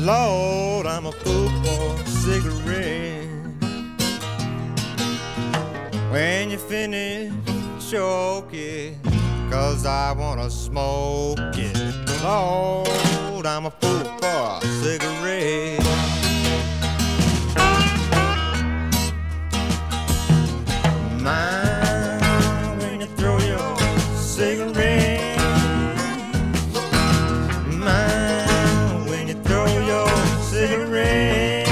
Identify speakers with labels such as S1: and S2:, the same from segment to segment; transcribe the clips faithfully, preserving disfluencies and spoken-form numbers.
S1: Lord, I'm a fool for a cigarette. When you finish, choke it, 'cause I wanna smoke it. Lord, I'm a fool for a cigarette. Mind when you throw your cigarette. Mind when you throw your cigarette.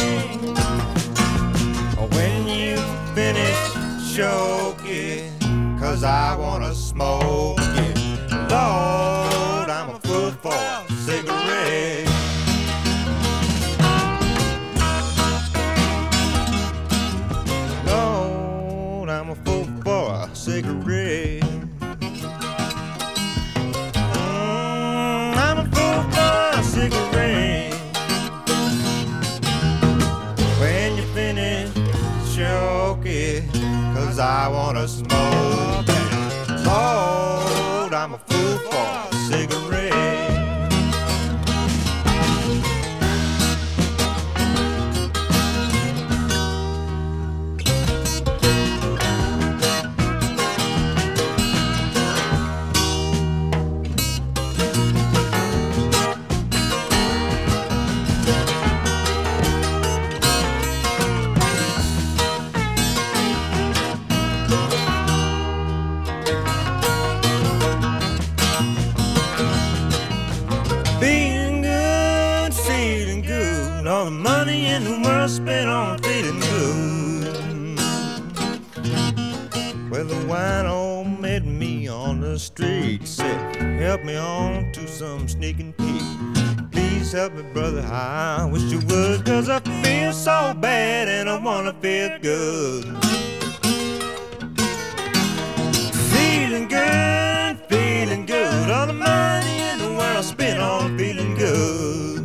S1: When you finish, choke it, 'cause I wanna smoke it. Lord, I'm a fool for a cigarette. Lord, I'm a fool for a cigarette. Mm, I'm a fool for a cigarette. When you finish, choke it, 'cause I wanna smoke it. Lord, I'm a fool for a cigarette. Feeling good, feeling good. All the money in the world spent on feeling good. Well, the wine old met me on the street. Said, help me on to some sneaking peek. Please help me, brother, I wish you would, 'cause I feel so bad and I wanna feel good. Feeling good, feeling good. All the money in the world spent on feeling good.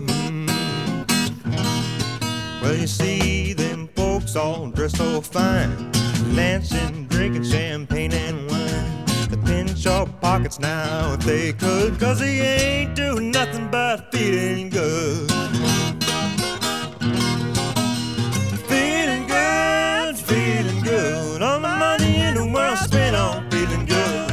S1: Well, you see them folks all dressed so fine, dancing, drinking champagne and wine. They pinch your pockets now if they could, 'cause they ain't doing nothing but feeling good. Feeling good, feeling good. All the money in the world spent on feeling good.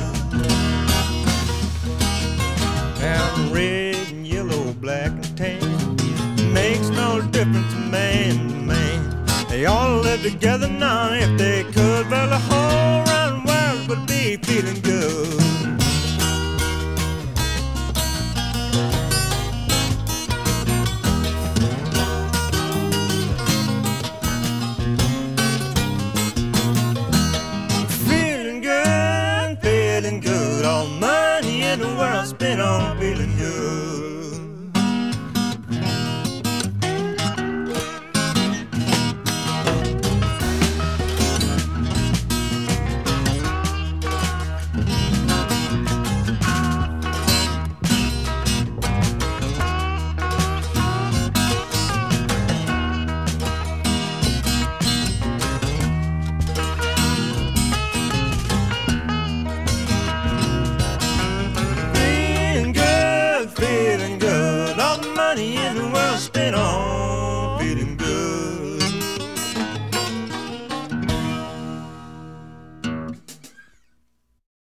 S1: And red and yellow, black and tan, makes no difference man to man. They all live together now if they could. Well, the whole round world would be feeling good. Feeling good, feeling good. All money in the world spent on feeling good. Feeling good, feeling good. All the money in the world spent on feeling good.